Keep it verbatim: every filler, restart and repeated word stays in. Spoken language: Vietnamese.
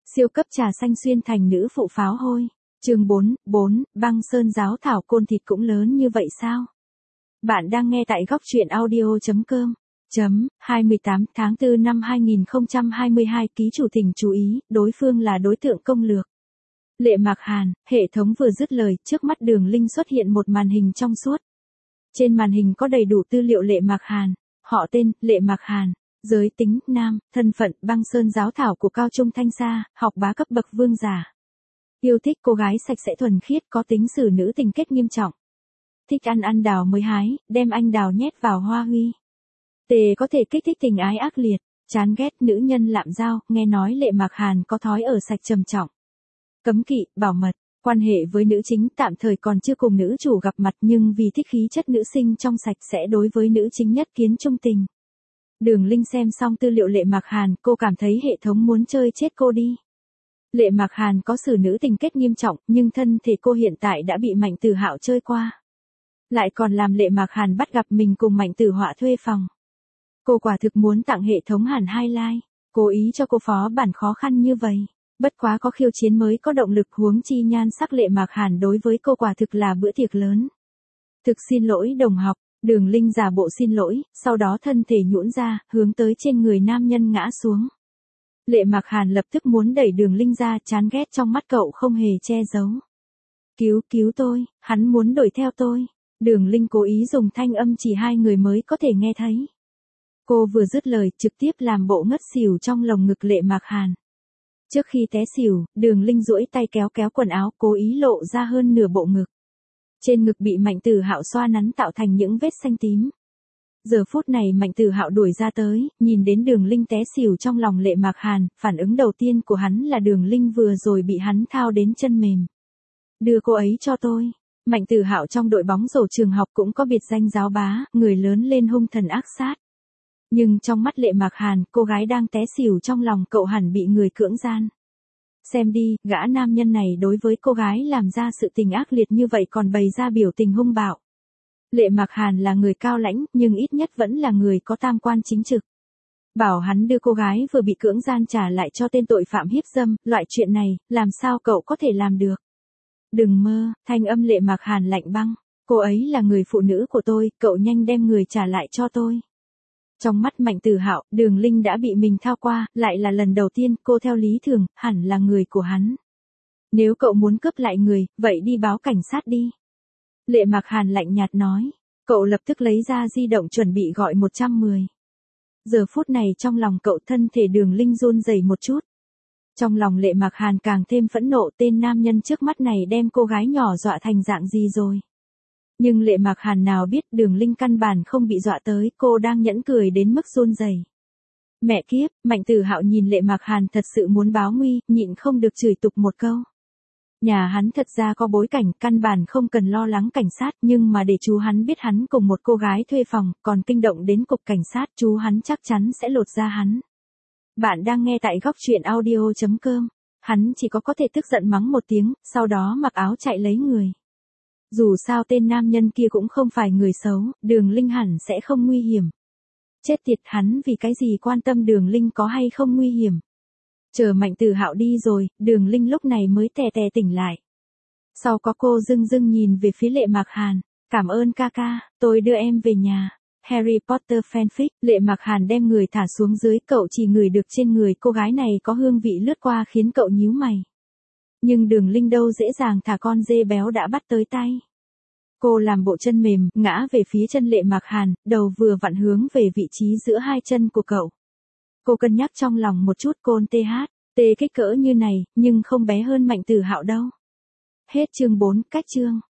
Siêu cấp trà xanh xuyên thành nữ phụ pháo hôi. Chương bốn, bốn, băng sơn giáo thảo côn thịt cũng lớn như vậy sao? Bạn đang nghe tại góc truyện audio chấm com. Chấm, hai mươi tám tháng tư năm hai nghìn không trăm hai mươi hai ký chủ tình chú ý, đối phương là đối tượng công lược. Lệ Mạc Hàn, hệ thống vừa dứt lời, trước mắt Đường Linh xuất hiện một màn hình trong suốt. Trên màn hình có đầy đủ tư liệu Lệ Mạc Hàn, họ tên, Lệ Mạc Hàn, giới tính, nam, thân phận, băng sơn giáo thảo của Cao Trung Thanh Sa, học bá cấp bậc vương giả. Yêu thích cô gái sạch sẽ thuần khiết có tính xử nữ tình kết nghiêm trọng. Thích ăn ăn đào mới hái, đem anh đào nhét vào hoa huy. Tề có thể kích thích tình ái ác liệt, chán ghét nữ nhân lạm giao, nghe nói Lệ Mạc Hàn có thói ở sạch trầm trọng. Cấm kỵ, bảo mật, quan hệ với nữ chính tạm thời còn chưa cùng nữ chủ gặp mặt nhưng vì thích khí chất nữ sinh trong sạch sẽ đối với nữ chính nhất kiến trung tình. Đường Linh xem xong tư liệu Lệ Mạc Hàn, cô cảm thấy hệ thống muốn chơi chết cô đi. Lệ Mạc Hàn có xử nữ tình kết nghiêm trọng, nhưng thân thể cô hiện tại đã bị Mạnh Tử Hạo chơi qua. Lại còn làm Lệ Mạc Hàn bắt gặp mình cùng Mạnh Tử Họa thuê phòng. Cô quả thực muốn tặng hệ thống hẳn hai like, cố ý cho cô phó bản khó khăn như vậy. Bất quá có khiêu chiến mới có động lực, huống chi nhan sắc Lệ Mạc Hàn đối với cô quả thực là bữa tiệc lớn. Thực xin lỗi đồng học. Đường Linh giả bộ xin lỗi, sau đó thân thể nhũn ra, hướng tới trên người nam nhân ngã xuống. Lệ Mạc Hàn lập tức muốn đẩy Đường Linh ra, chán ghét trong mắt cậu không hề che giấu. Cứu cứu tôi, hắn muốn đuổi theo tôi. Đường Linh cố ý dùng thanh âm chỉ hai người mới có thể nghe thấy. Cô vừa dứt lời, trực tiếp làm bộ ngất xỉu trong lồng ngực Lệ Mạc Hàn. Trước khi té xỉu, Đường Linh duỗi tay kéo kéo quần áo, cố ý lộ ra hơn nửa bộ ngực. Trên ngực bị Mạnh Tử Hạo xoa nắn tạo thành những vết xanh tím. Giờ phút này Mạnh Tử Hạo đuổi ra tới, nhìn đến Đường Linh té xỉu trong lòng Lệ Mạc Hàn, phản ứng đầu tiên của hắn là Đường Linh vừa rồi bị hắn thao đến chân mềm. Đưa cô ấy cho tôi. Mạnh Tử Hạo trong đội bóng rổ trường học cũng có biệt danh giáo bá, người lớn lên hung thần ác sát. Nhưng trong mắt Lệ Mạc Hàn, cô gái đang té xỉu trong lòng cậu hẳn bị người cưỡng gian. Xem đi, gã nam nhân này đối với cô gái làm ra sự tình ác liệt như vậy còn bày ra biểu tình hung bạo. Lệ Mạc Hàn là người cao lãnh, nhưng ít nhất vẫn là người có tam quan chính trực. Bảo hắn đưa cô gái vừa bị cưỡng gian trả lại cho tên tội phạm hiếp dâm, loại chuyện này, làm sao cậu có thể làm được? Đừng mơ, thanh âm Lệ Mạc Hàn lạnh băng. Cô ấy là người phụ nữ của tôi, cậu nhanh đem người trả lại cho tôi. Trong mắt Mạnh Tử Hạo, Đường Linh đã bị mình thao qua, lại là lần đầu tiên, cô theo lý thường, hẳn là người của hắn. Nếu cậu muốn cướp lại người, vậy đi báo cảnh sát đi. Lệ Mạc Hàn lạnh nhạt nói, cậu lập tức lấy ra di động chuẩn bị gọi một trăm mười. Giờ phút này trong lòng cậu thân thể Đường Linh run rẩy một chút. Trong lòng Lệ Mạc Hàn càng thêm phẫn nộ, tên nam nhân trước mắt này đem cô gái nhỏ dọa thành dạng gì rồi. Nhưng Lệ Mạc Hàn nào biết Đường Linh căn bản không bị dọa tới, cô đang nhẫn cười đến mức run rẩy. Mẹ kiếp, Mạnh Tử Hạo nhìn Lệ Mạc Hàn thật sự muốn báo nguy, nhịn không được chửi tục một câu. Nhà hắn thật ra có bối cảnh, căn bản không cần lo lắng cảnh sát, nhưng mà để chú hắn biết hắn cùng một cô gái thuê phòng, còn kinh động đến cục cảnh sát, chú hắn chắc chắn sẽ lột da hắn. Bạn đang nghe tại góc truyện audio chấm com. Hắn chỉ có có thể tức giận mắng một tiếng, sau đó mặc áo chạy lấy người. Dù sao tên nam nhân kia cũng không phải người xấu, Đường Linh hẳn sẽ không nguy hiểm. Chết tiệt, hắn vì cái gì quan tâm Đường Linh có hay không nguy hiểm. Chờ Mạnh Tử Hạo đi rồi, Đường Linh lúc này mới tè tè tỉnh lại. Sau có cô dưng dưng nhìn về phía Lệ Mạc Hàn, cảm ơn ca ca, tôi đưa em về nhà. Harry Potter fanfic, Lệ Mạc Hàn đem người thả xuống dưới, cậu chỉ ngửi được trên người cô gái này có hương vị lướt qua khiến cậu nhíu mày. Nhưng Đường Linh đâu dễ dàng thả con dê béo đã bắt tới tay. Cô làm bộ chân mềm, ngã về phía chân Lệ Mạc Hàn, đầu vừa vặn hướng về vị trí giữa hai chân của cậu. Cô cân nhắc trong lòng một chút, côn tê hát, tê kích cỡ như này, nhưng không bé hơn Mạnh Tử Hạo đâu. Hết chương bốn, cách chương.